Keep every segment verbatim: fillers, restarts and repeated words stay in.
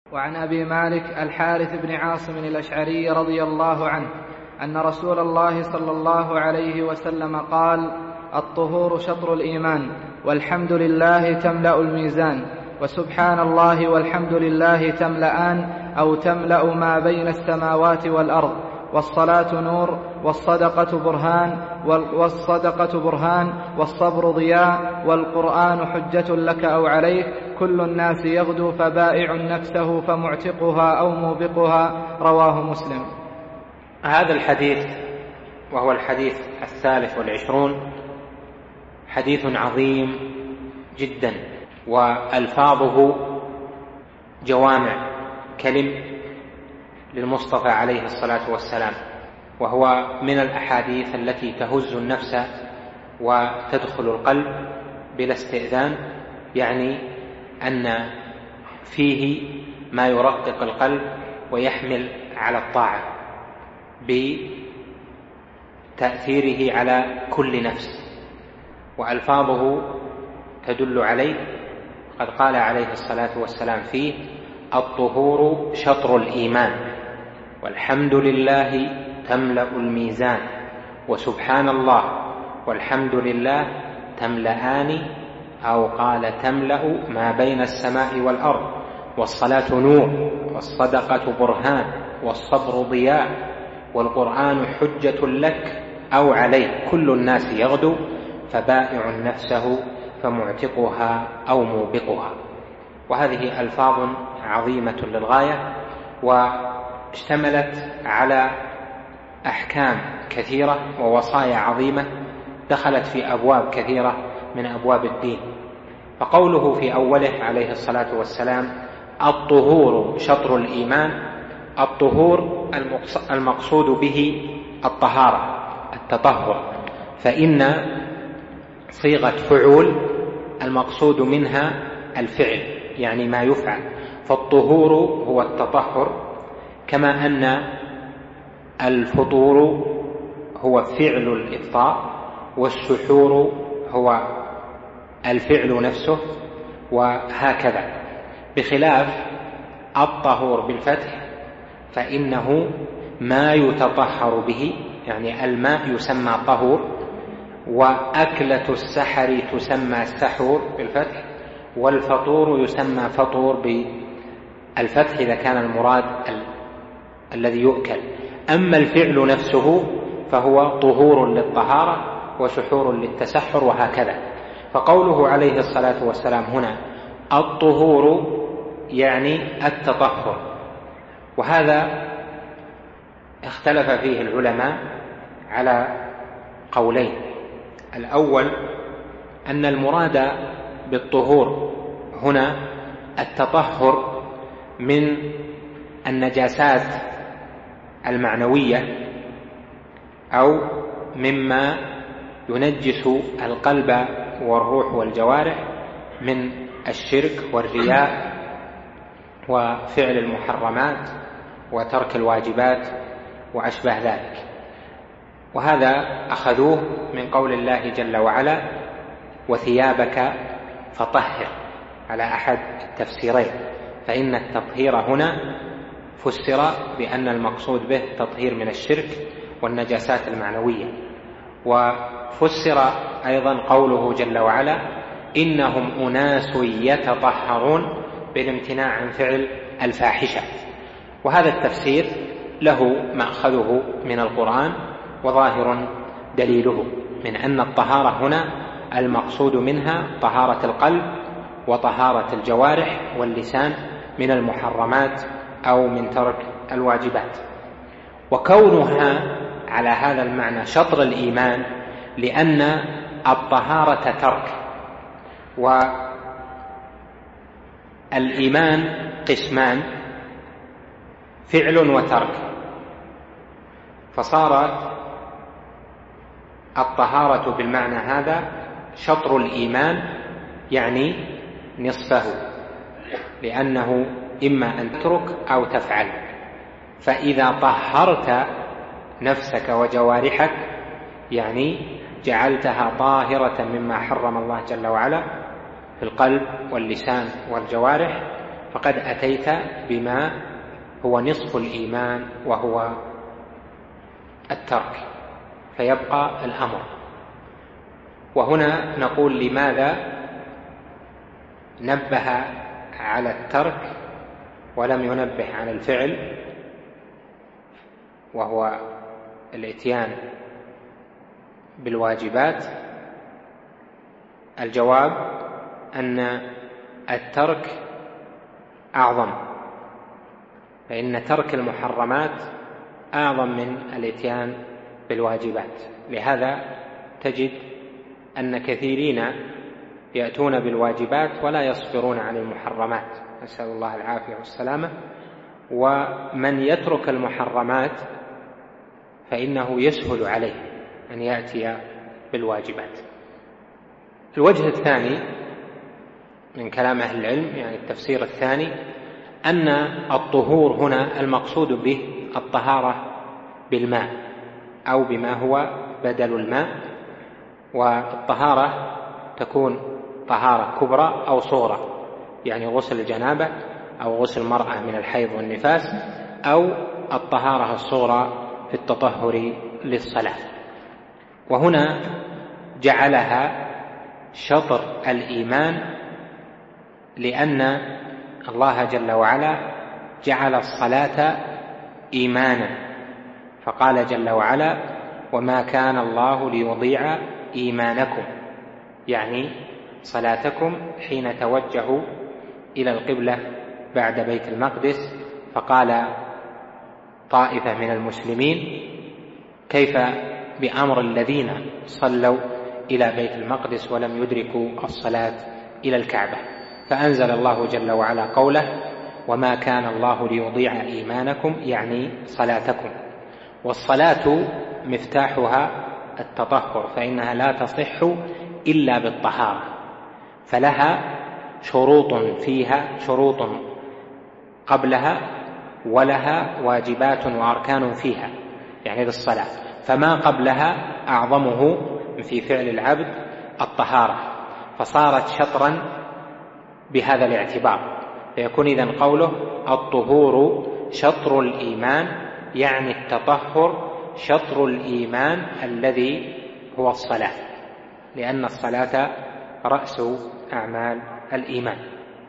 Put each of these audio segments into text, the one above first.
وعن أبي مالك الحارث بن عاصم الأشعري رضي الله عنه أن رسول الله صلى الله عليه وسلم قال: الطهور شطر الإيمان، والحمد لله تملأ الميزان، وسبحان الله والحمد لله تملأان أو تملأ ما بين السماوات والأرض، والصلاة نور، والصدقة برهان والصدقة برهان والصبر ضياء، والقرآن حجة لك أو عليك، كل الناس يغدو فبائع نفسه فمعتقها أو موبقها. رواه مسلم. هذا الحديث وهو الحديث الثالث والعشرون حديث عظيم جدا، وألفاظه جوامع كلم للمصطفى عليه الصلاة والسلام، وهو من الأحاديث التي تهز النفس وتدخل القلب بلا استئذان، يعني أن فيه ما يرقق القلب ويحمل على الطاعة بتأثيره على كل نفس، وألفاظه تدل عليه. قد قال عليه الصلاة والسلام فيه: الطهور شطر الإيمان، والحمد لله تملأ الميزان، وسبحان الله والحمد لله تملأان أو قال تملأ ما بين السماء والأرض، والصلاة نور، والصدقة برهان، والصبر ضياء، والقرآن حجة لك أو عليك، كل الناس يغدو فبائع نفسه فمعتقها أو موبقها. وهذه ألفاظ عظيمة للغاية، واشتملت على أحكام كثيرة ووصايا عظيمة دخلت في أبواب كثيرة من أبواب الدين. فقوله في أوله عليه الصلاة والسلام: الطهور شطر الإيمان، الطهور المقصود به الطهارة، التطهر، فإن صيغة فعول المقصود منها الفعل، يعني ما يفعل، فالطهور هو التطهر، كما أن الفطور هو فعل الإفطار، والسحور هو الفعل نفسه، وهكذا، بخلاف الطهور بالفتح فإنه ما يتطهر به، يعني الماء يسمى طهور، وأكلة السحر تسمى سحور بالفتح، والفطور يسمى فطور بالفتح إذا كان المراد ال... الذي يؤكل. أما الفعل نفسه فهو طهور للطهارة وسحور للتسحر، وهكذا. فقوله عليه الصلاة والسلام هنا الطهور يعني التطهر، وهذا اختلف فيه العلماء على قولين. الأول أن المراد بالطهور هنا التطهر من النجاسات المعنوية أو مما ينجس القلب والروح والجوارح من الشرك والرياء وفعل المحرمات وترك الواجبات وأشبه ذلك. وهذا أخذوه من قول الله جل وعلا: وثيابك فطهر، على أحد التفسيرين، فإن التطهير هنا فسر بأن المقصود به تطهير من الشرك والنجاسات المعنوية. وفسر أيضا قوله جل وعلا: إنهم أناس يتطهرون، بالامتناع عن فعل الفاحشة. وهذا التفسير له مأخذه من القرآن، وظاهر دليله من أن الطهارة هنا المقصود منها طهارة القلب وطهارة الجوارح واللسان من المحرمات أو من ترك الواجبات. وكونها على هذا المعنى شطر الإيمان لأن الطهارة ترك، والإيمان قسمان: فعل وترك، فصارت الطهارة بالمعنى هذا شطر الإيمان، يعني نصفه، لأنه إما أن تترك أو تفعل. فإذا طهرت نفسك وجوارحك يعني جعلتها طاهرة مما حرم الله جل وعلا في القلب واللسان والجوارح، فقد أتيت بما هو نصف الإيمان وهو الترك، فيبقى الأمر. وهنا نقول لماذا نبه على الترك ولم ينبه على الفعل وهو الإتيان بالواجبات؟ الجواب أن الترك أعظم، فإن ترك المحرمات أعظم من الإتيان بالواجبات. لهذا تجد أن كثيرين يأتون بالواجبات ولا يصبرون عن المحرمات، نسأل الله العافية والسلامة. ومن يترك المحرمات فإنه يسهل عليه أن يأتي بالواجبات. الوجه الثاني من كلام أهل العلم، يعني التفسير الثاني، أن الطهور هنا المقصود به الطهارة بالماء أو بما هو بدل الماء، والطهارة تكون طهارة كبرى أو صغرى، يعني غسل الجنابة أو غسل المرأة من الحيض والنفاس، أو الطهارة الصغرى في التطهر للصلاة. وهنا جعلها شطر الإيمان، لأن الله جل وعلا جعل الصلاة إيمانا، فقال جل وعلا: وما كان الله ليضيع إيمانكم، يعني صلاتكم حين توجهوا إلى القبلة بعد بيت المقدس. فقال طائفة من المسلمين: كيف بأمر الذين صلوا إلى بيت المقدس ولم يدركوا الصلاة إلى الكعبة؟ فأنزل الله جل وعلا قوله: وما كان الله ليضيع إيمانكم، يعني صلاتكم. والصلاة مفتاحها التطهر، فإنها لا تصح إلا بالطهارة، فلها شروط فيها، شروط قبلها، ولها واجبات وأركان فيها، يعني للصلاة. فما قبلها أعظمه في فعل العبد الطهارة، فصارت شطرا بهذا الاعتبار. فيكون إذن قوله الطهور شطر الإيمان، يعني التطهر شطر الإيمان الذي هو الصلاة، لأن الصلاة رأس أعمال الإيمان.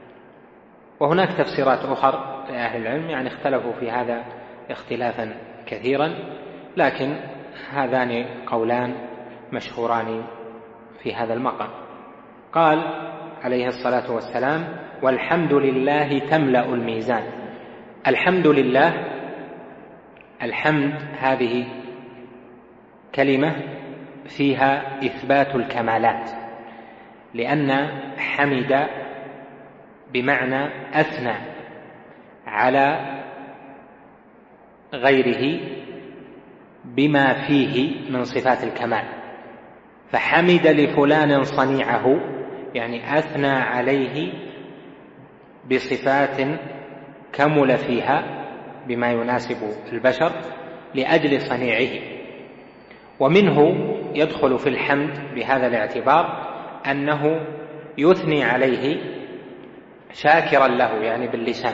وهناك تفسيرات أخرى لأهل العلم، يعني اختلفوا في هذا اختلافا كثيرا، لكن هذان قولان مشهوران في هذا المقام. قال عليه الصلاة والسلام: والحمد لله تملأ الميزان. الحمد لله، الحمد هذه كلمة فيها إثبات الكمالات، لأن حمد بمعنى أثنى على غيره بما فيه من صفات الكمال. فحمد لفلان صنيعه، يعني أثنى عليه بصفات كمل فيها بما يناسب البشر لأجل صنيعه. ومنه يدخل في الحمد بهذا الاعتبار أنه يثني عليه شاكرا له، يعني باللسان.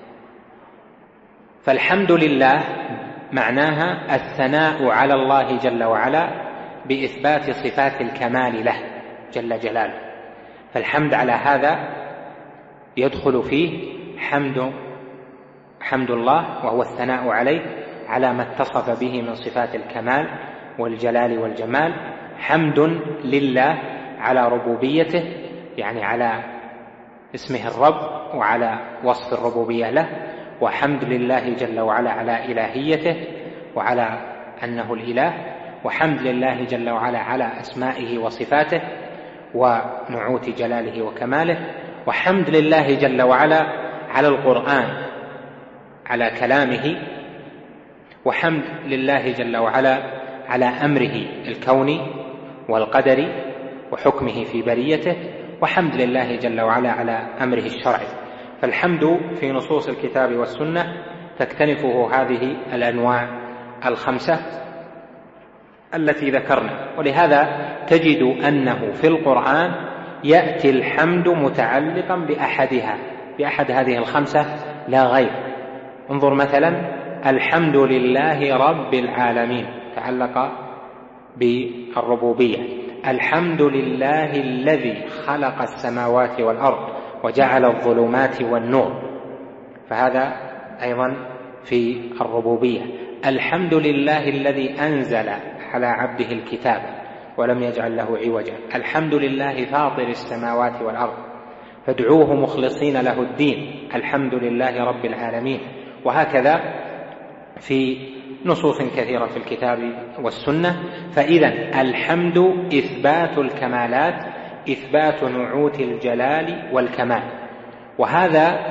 فالحمد لله معناها الثناء على الله جل وعلا بإثبات صفات الكمال له جل جلاله. فالحمد على هذا يدخل فيه حمد حمد الله، وهو الثناء عليه على ما اتصف به من صفات الكمال والجلال والجمال. حمد لله على ربوبيته، يعني على اسمه الرب وعلى وصف الربوبية له. وحمد لله جل وعلا على إلهيته وعلى أنه الإله. وحمد لله جل وعلا على أسمائه وصفاته ونعوت جلاله وكماله. وحمد لله جل وعلا على القرآن، على كلامه. وحمد لله جل وعلا على أمره الكوني والقدري وحكمه في بريته. وحمد لله جل وعلا على أمره الشرعي. فالحمد في نصوص الكتاب والسنة تكتنفه هذه الأنواع الخمسة التي ذكرنا. ولهذا تجد أنه في القرآن يأتي الحمد متعلقا بأحدها، بأحد هذه الخمسة لا غير. انظر مثلا الحمد لله رب العالمين تعلق بالربوبية، الحمد لله الذي خلق السماوات والأرض وجعل الظلمات والنور، فهذا أيضا في الربوبية. الحمد لله الذي أنزل على عبده الكتاب ولم يجعل له عوجا، الحمد لله فاطر السماوات والأرض فادعوه مخلصين له الدين، الحمد لله رب العالمين. وهكذا في نصوص كثيرة في الكتاب والسنة. فإذا الحمد إثبات الكمالات، إثبات نعوت الجلال والكمال، وهذا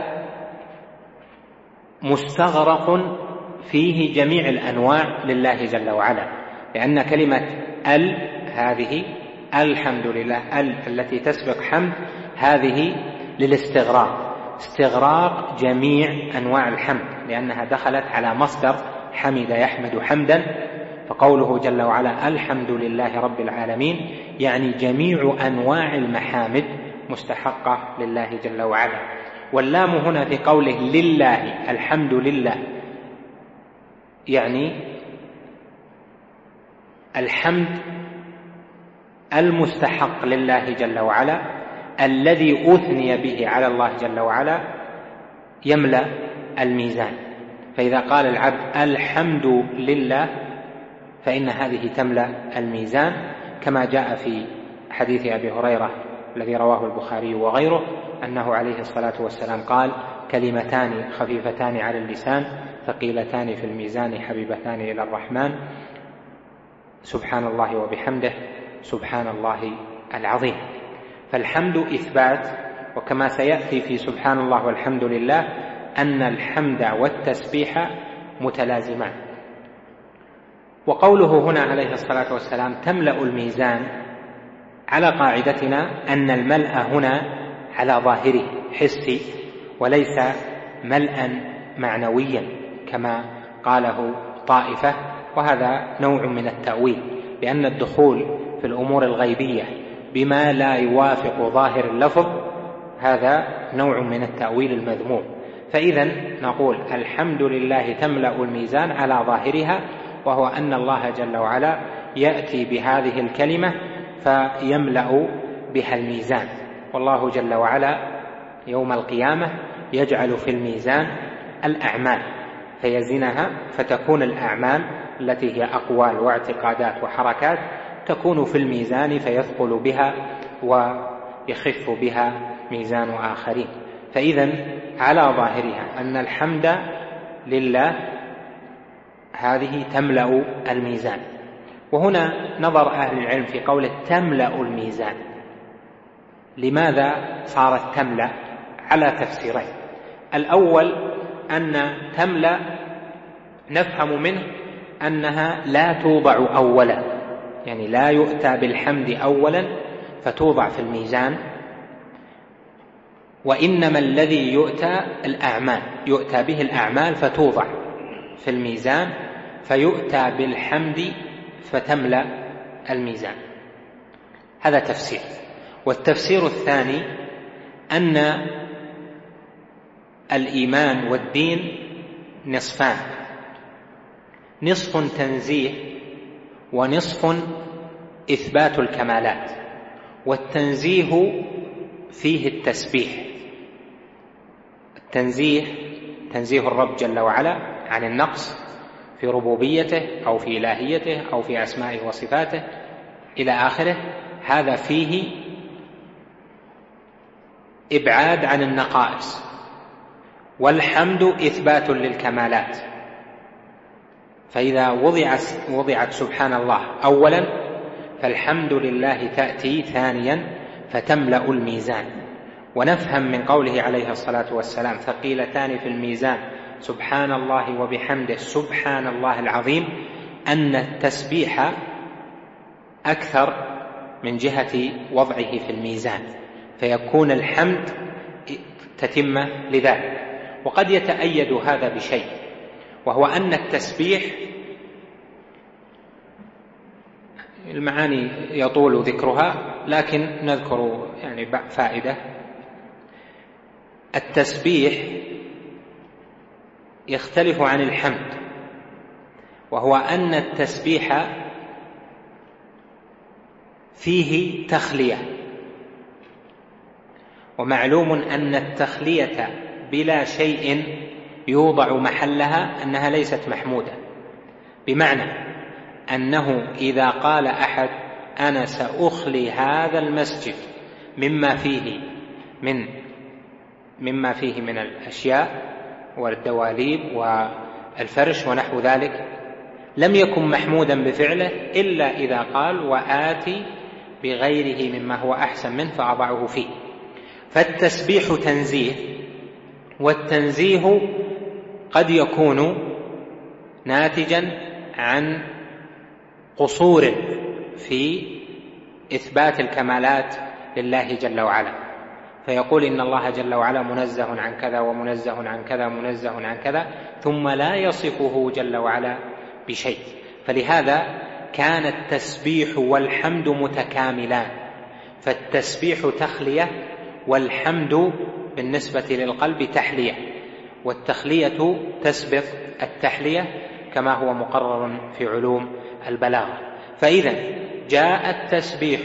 مستغرق فيه جميع الأنواع لله جل وعلا، لأن كلمة ال هذه الحمد لله ال التي تسبق حمد هذه للاستغراق، استغراق جميع أنواع الحمد، لأنها دخلت على مصدر حمد يحمد حمدا. فقوله جل وعلا الحمد لله رب العالمين يعني جميع أنواع المحامد مستحقة لله جل وعلا. واللام هنا في قوله لله الحمد لله يعني الحمد المستحق لله جل وعلا الذي أثني به على الله جل وعلا يملأ الميزان. فإذا قال العبد الحمد لله فإن هذه تملأ الميزان، كما جاء في حديث أبي هريرة الذي رواه البخاري وغيره أنه عليه الصلاة والسلام قال كلمتان خفيفتان على اللسان ثقيلتان في الميزان حبيبتان إلى الرحمن، سبحان الله وبحمده سبحان الله العظيم. فالحمد إثبات، وكما سيأتي في سبحان الله والحمد لله أن الحمد والتسبيح متلازمان. وقوله هنا عليه الصلاة والسلام تملأ الميزان على قاعدتنا أن الملأ هنا على ظاهره حسي وليس ملأ معنويا كما قاله طائفة، وهذا نوع من التأويل، لأن الدخول في الأمور الغيبية بما لا يوافق ظاهر اللفظ هذا نوع من التأويل المذموم. فإذا نقول الحمد لله تملأ الميزان على ظاهرها، وهو أن الله جل وعلا يأتي بهذه الكلمة فيملأ بها الميزان. والله جل وعلا يوم القيامة يجعل في الميزان الأعمال فيزنها، فتكون الأعمال التي هي أقوال واعتقادات وحركات تكون في الميزان فيثقل بها ويخف بها ميزان آخرين. فإذا على ظاهرها أن الحمد لله هذه تملأ الميزان. وهنا نظر أهل العلم في قوله تملأ الميزان، لماذا صارت تملأ؟ على تفسيرين. الأول أن تملأ نفهم منه أنها لا توضع أولا، يعني لا يؤتى بالحمد أولا فتوضع في الميزان، وإنما الذي يؤتى الأعمال، يؤتى به الأعمال فتوضع في الميزان، فيؤتى بالحمد فتملأ الميزان. هذا تفسير. والتفسير الثاني أن الإيمان والدين نصفان، نصف تنزيه ونصف إثبات الكمالات. والتنزيه فيه التسبيح، التنزيه تنزيه الرب جل وعلا عن النقص في ربوبيته أو في إلهيته أو في أسمائه وصفاته إلى آخره، هذا فيه إبعاد عن النقائص. والحمد إثبات للكمالات، فإذا وضعت, وضعت سبحان الله أولا فالحمد لله تأتي ثانيا فتملأ الميزان. ونفهم من قوله عليه الصلاة والسلام ثقيلتان في الميزان سبحان الله وبحمده سبحان الله العظيم أن التسبيح أكثر من جهة وضعه في الميزان، فيكون الحمد تتم لذلك. وقد يتأيد هذا بشيء، وهو أن التسبيح المعاني يطول ذكرها، لكن نذكر يعني فائدة. التسبيح يختلف عن الحمد، وهو أن التسبيح فيه تخلية، ومعلوم أن التخلية بلا شيء يوضع محلها أنها ليست محمودة، بمعنى أنه إذا قال أحد أنا سأخلي هذا المسجد مما فيه من مما فيه من الأشياء والدواليب والفرش ونحو ذلك، لم يكن محمودا بفعله إلا إذا قال وآتي بغيره مما هو أحسن منه فأضعه فيه. فالتسبيح تنزيه، والتنزيه قد يكون ناتجا عن قصور في إثبات الكمالات لله جل وعلا، فيقول إن الله جل وعلا منزه عن كذا ومنزه عن كذا منزه عن كذا، ثم لا يصفه جل وعلا بشيء. فلهذا كان التسبيح والحمد متكاملان، فالتسبيح تخلية والحمد بالنسبة للقلب تحلية، والتخلية تسبق التحلية كما هو مقرر في علوم البلاغة. فإذا جاء التسبيح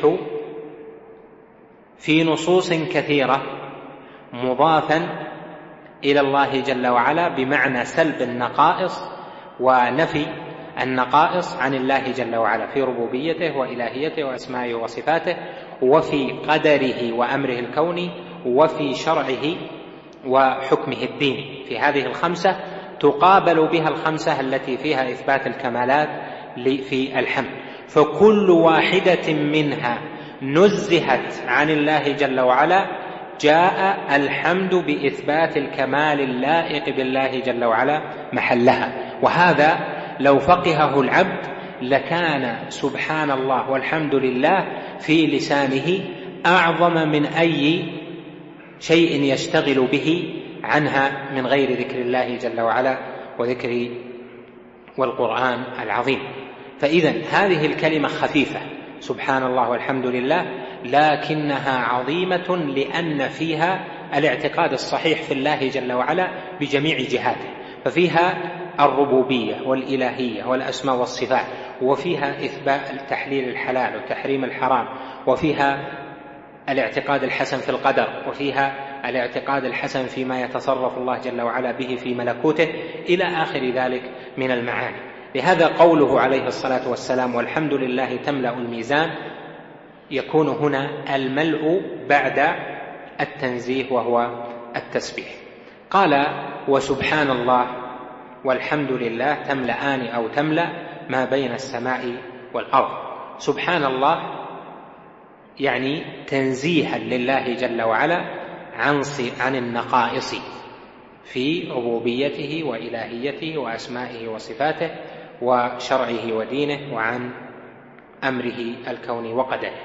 في نصوص كثيرة مضافا إلى الله جل وعلا بمعنى سلب النقائص ونفي النقائص عن الله جل وعلا في ربوبيته وإلهيته وأسمائه وصفاته، وفي قدره وأمره الكوني، وفي شرعه وحكمه الديني. في هذه الخمسة تقابل بها الخمسة التي فيها إثبات الكمالات في الحمد، فكل واحدة منها نزهت عن الله جل وعلا جاء الحمد بإثبات الكمال اللائق بالله جل وعلا محلها. وهذا لو فقهه العبد لكان سبحان الله والحمد لله في لسانه أعظم من أي شيء يشتغل به عنها من غير ذكر الله جل وعلا وذكر والقرآن العظيم. فإذا هذه الكلمة خفيفة سبحان الله والحمد لله، لكنها عظيمة لأن فيها الاعتقاد الصحيح في الله جل وعلا بجميع جهاته، ففيها الربوبية والإلهية والأسماء والصفات، وفيها إثبات تحليل الحلال وتحريم الحرام، وفيها الاعتقاد الحسن في القدر، وفيها الاعتقاد الحسن فيما يتصرف الله جل وعلا به في ملكوته، إلى آخر ذلك من المعاني. لهذا قوله عليه الصلاة والسلام والحمد لله تملأ الميزان يكون هنا الملء بعد التنزيه وهو التسبيح. قال وسبحان الله والحمد لله تملأان أو تملأ ما بين السماء والأرض. سبحان الله يعني تنزيها لله جل وعلا عن عن النقائص في ربوبيته وإلهيته وأسمائه وصفاته وشرعه ودينه وعن أمره الكوني وقدره.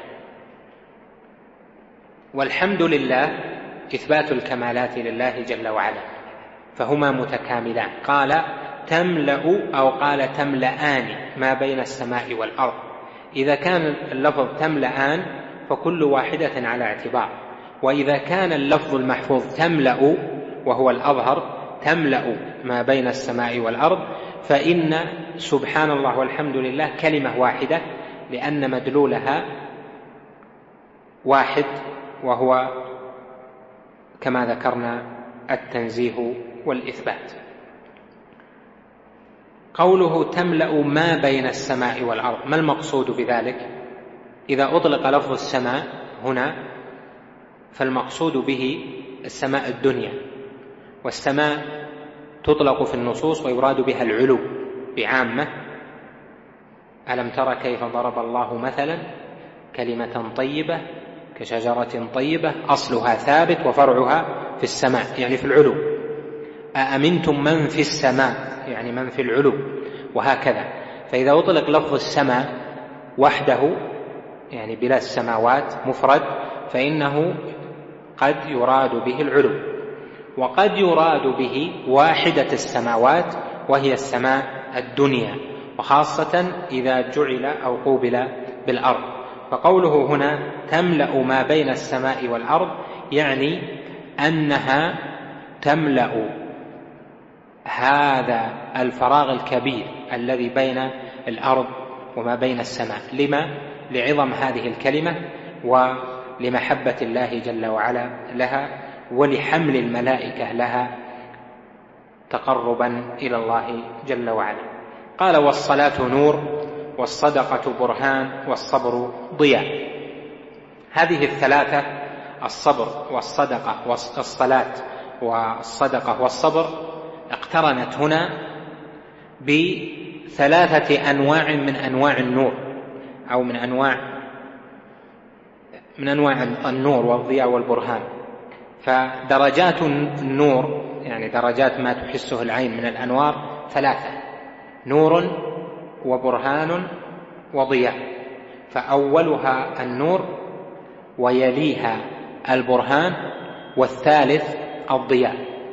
والحمد لله إثبات الكمالات لله جل وعلا، فهما متكاملان. قال تملأ أو قال تملأان ما بين السماء والأرض. إذا كان اللفظ تملأان فكل واحدة على اعتبار، وإذا كان اللفظ المحفوظ تملأ وهو الأظهر تملأ ما بين السماء والأرض، فإن سبحان الله والحمد لله كلمة واحدة، لأن مدلولها واحد وهو كما ذكرنا التنزيه والإثبات. قوله تملأ ما بين السماء والأرض، ما المقصود بذلك؟ إذا أطلق لفظ السماء هنا فالمقصود به السماء الدنيا، والسماء تطلق في النصوص ويراد بها العلو بعامة. ألم تر كيف ضرب الله مثلا كلمة طيبة كشجرة طيبة أصلها ثابت وفرعها في السماء، يعني في العلو. أأمنتم من في السماء، يعني من في العلو، وهكذا. فإذا أطلق لفظ السماء وحده يعني بلا السماوات مفرد، فإنه قد يراد به العلو، وقد يراد به واحدة السماوات وهي السماء الدنيا، وخاصة إذا جعل أو قوبل بالأرض. فقوله هنا تملأ ما بين السماء والأرض يعني أنها تملأ هذا الفراغ الكبير الذي بين الأرض وما بين السماء. لما؟ لعظم هذه الكلمة ولمحبة الله جل وعلا لها ولحمل الملائكة لها تقربا إلى الله جل وعلا. قال: والصلاة نور والصدقة برهان والصبر ضياء. هذه الثلاثة، الصبر والصدقة والصلاة والصدقة والصبر، اقترنت هنا بثلاثة أنواع من أنواع النور، أو من أنواع من أنواع النور والضياء والبرهان. فدرجات النور، يعني درجات ما تحسه العين من الأنوار، ثلاثة: نور وبرهان وضياء. فأولها النور ويليها البرهان والثالث الضياء.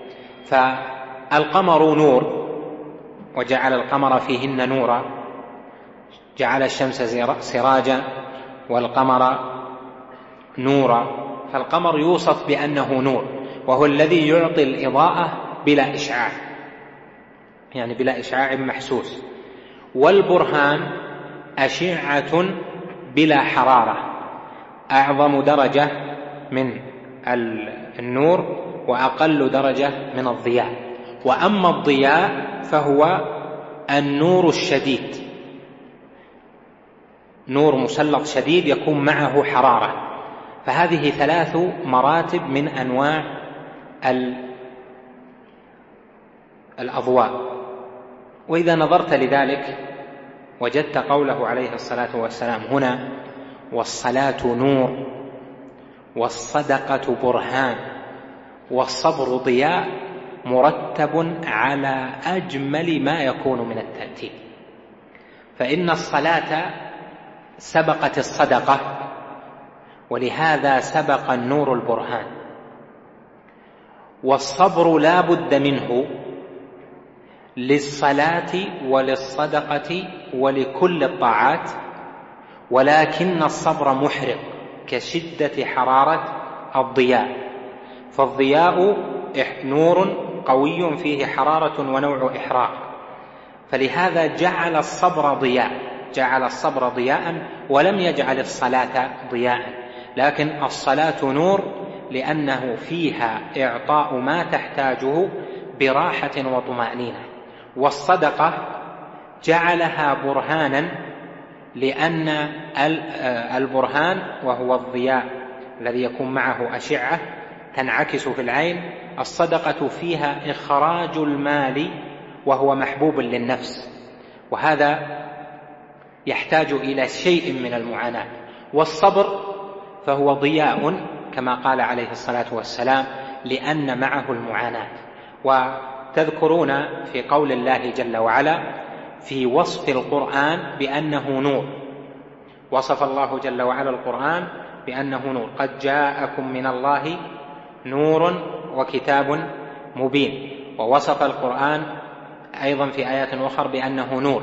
فالقمر نور، وجعل القمر فيهن نورا، جعل الشمس سراجا والقمر نورا. فالقمر يوصف بأنه نور، وهو الذي يعطي الإضاءة بلا إشعاع، يعني بلا إشعاع محسوس. والبرهان أشعة بلا حرارة، أعظم درجة من النور وأقل درجة من الضياء. وأما الضياء فهو النور الشديد، نور مسلط شديد يكون معه حرارة. فهذه ثلاث مراتب من أنواع الأضواء. وإذا نظرت لذلك وجدت قوله عليه الصلاة والسلام هنا: والصلاة نور والصدقة برهان والصبر ضياء، مرتب على أجمل ما يكون من الترتيب. فإن الصلاة سبقت الصدقة، ولهذا سبق النور البرهان. والصبر لا بد منه للصلاة وللصدقة ولكل الطاعات، ولكن الصبر محرق كشدة حرارة الضياء. فالضياء نور قوي فيه حرارة ونوع إحراق، فلهذا جعل الصبر ضياء، جعل الصبر ضياء ولم يجعل الصلاة ضياء. لكن الصلاة نور لأنه فيها إعطاء ما تحتاجه براحة وطمأنينة. والصدقة جعلها برهانا، لأن البرهان وهو الضياء الذي يكون معه أشعة تنعكس في العين، الصدقة فيها إخراج المال وهو محبوب للنفس، وهذا يحتاج إلى شيء من المعاناة. والصبر فهو ضياء كما قال عليه الصلاة والسلام، لأن معه المعاناة. وتذكرون في قول الله جل وعلا في وصف القرآن بأنه نور، وصف الله جل وعلا القرآن بأنه نور: قد جاءكم من الله نور وكتاب مبين. ووصف القرآن أيضا في آيات أخرى بأنه نور.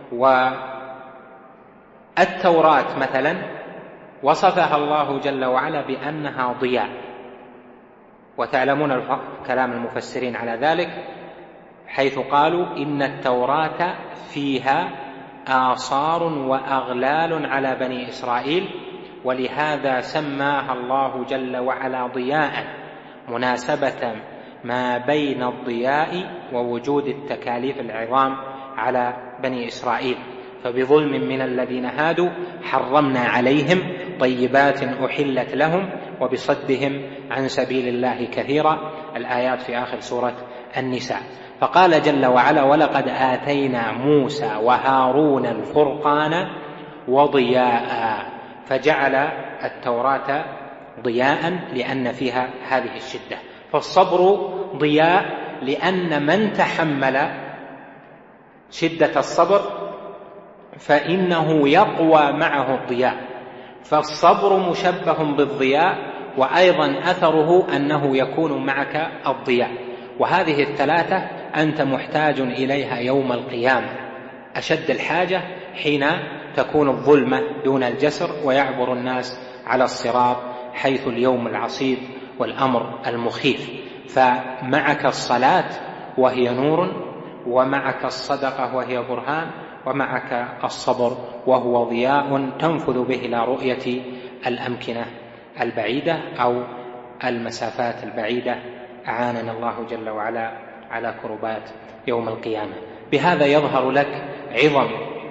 والتوراة مثلا وصفها الله جل وعلا بأنها ضياء، وتعلمون كلام المفسرين على ذلك، حيث قالوا إن التوراة فيها آثار وأغلال على بني إسرائيل، ولهذا سماها الله جل وعلا ضياء، مناسبة ما بين الضياء ووجود التكاليف العظام على بني إسرائيل. فبظلم من الذين هادوا حرمنا عليهم طيبات أحلت لهم وبصدهم عن سبيل الله كثيرا، الآيات في آخر سورة النساء. فقال جل وعلا: ولقد آتينا موسى وهارون الفرقان وضياء. فجعل التوراة ضياء لأن فيها هذه الشدة. فالصبر ضياء لأن من تحمل شدة الصبر فإنه يقوى معه الضياء. فالصبر مشبه بالضياء، وأيضا أثره أنه يكون معك الضياء. وهذه الثلاثة أنت محتاج إليها يوم القيامة أشد الحاجة، حين تكون الظلمة دون الجسر ويعبر الناس على الصراط، حيث اليوم العصيب والأمر المخيف. فمعك الصلاة وهي نور، ومعك الصدقة وهي برهان، ومعك الصبر وهو ضياء تنفذ به إلى رؤية الأمكنة البعيدة أو المسافات البعيدة. أعاننا الله جل وعلا على كربات يوم القيامة. بهذا يظهر لك عظم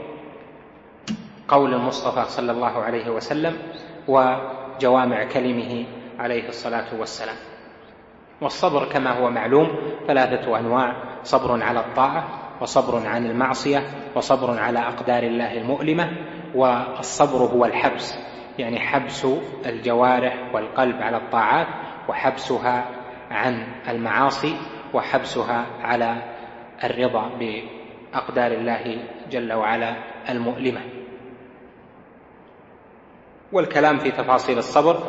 قول المصطفى صلى الله عليه وسلم وجوامع كلمه عليه الصلاة والسلام. والصبر كما هو معلوم ثلاثة أنواع: صبر على الطاعة، وصبر عن المعصية، وصبر على أقدار الله المؤلمة. والصبر هو الحبس، يعني حبس الجوارح والقلب على الطاعات، وحبسها عن المعاصي، وحبسها على الرضا بأقدار الله جل وعلا المؤلمة. والكلام في تفاصيل الصبر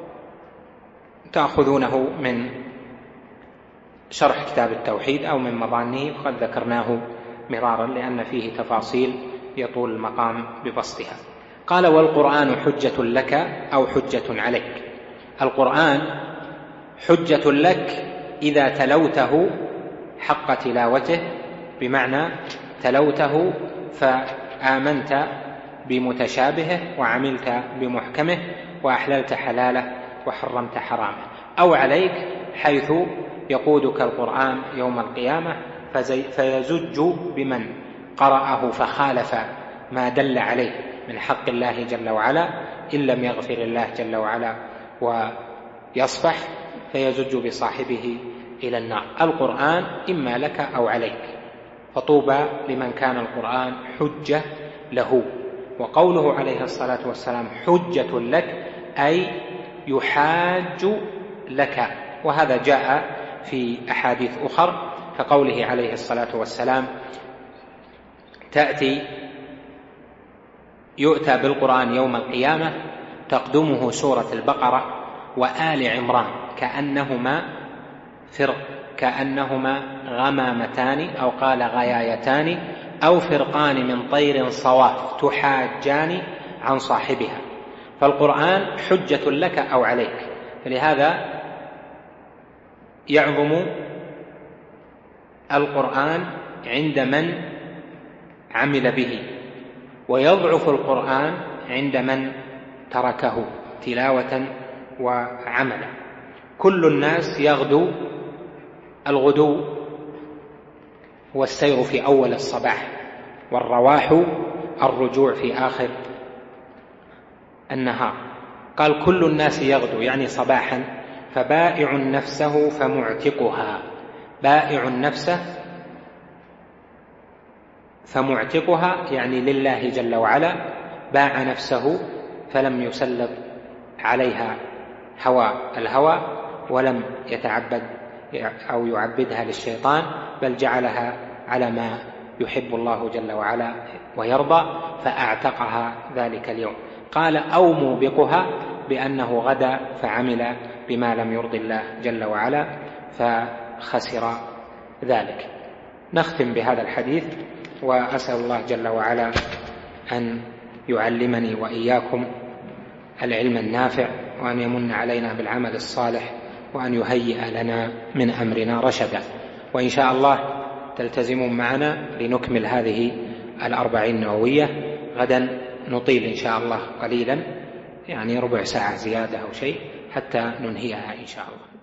تأخذونه من شرح كتاب التوحيد أو من مظانه، وقد ذكرناه مرارا لأن فيه تفاصيل يطول المقام ببسطها. قال: والقرآن حجة لك أو حجة عليك. القرآن حجة لك إذا تلوته حق تلاوته، بمعنى تلوته فآمنت بمتشابهه وعملت بمحكمه وأحللت حلاله وحرمت حرامه. أو عليك، حيث يقودك القرآن يوم القيامة فيزج بمن قرأه فخالف ما دل عليه من حق الله جل وعلا، إن لم يغفر الله جل وعلا ويصفح، فيزج بصاحبه إلى النار. القرآن إما لك أو عليك، فطوبى لمن كان القرآن حجة له. وقوله عليه الصلاة والسلام حجة لك أي يحاج لك، وهذا جاء في أحاديث أخر كقوله عليه الصلاة والسلام: تأتي يؤتى بالقرآن يوم القيامة تقدمه سورة البقرة وآل عمران كأنهما فرق كأنهما غمامتان، أو قال غيايتان، أو فرقان من طير صواف تحاجان عن صاحبها. فالقرآن حجة لك أو عليك، فلهذا يعظم القرآن عند من عمل به، ويضعف القرآن عند من تركه تلاوة وعملا. كل الناس يغدو، الغدو والسير في أول الصباح، والرواح الرجوع في آخر النهار. قال: كل الناس يغدو يعني صباحا، فبائع نفسه فمعتقها. بائع نفسه فمعتقها يعني لله جل وعلا، باع نفسه فلم يسلط عليها هوى الهوى، ولم يتعبد أو يعبدها للشيطان، بل جعلها على ما يحب الله جل وعلا ويرضى، فأعتقها ذلك اليوم. قال: أو موبقها، بأنه غدا فعمل بما لم يرضي الله جل وعلا فخسر ذلك. نختم بهذا الحديث، وأسأل الله جل وعلا أن يعلمني وإياكم العلم النافع، وأن يمن علينا بالعمل الصالح، وأن يهيئ لنا من أمرنا رشدا. وإن شاء الله تلتزمون معنا لنكمل هذه الأربعين النووية. غدا نطيل إن شاء الله قليلا، يعني ربع ساعة زيادة أو شيء، حتى ننهيها إن شاء الله.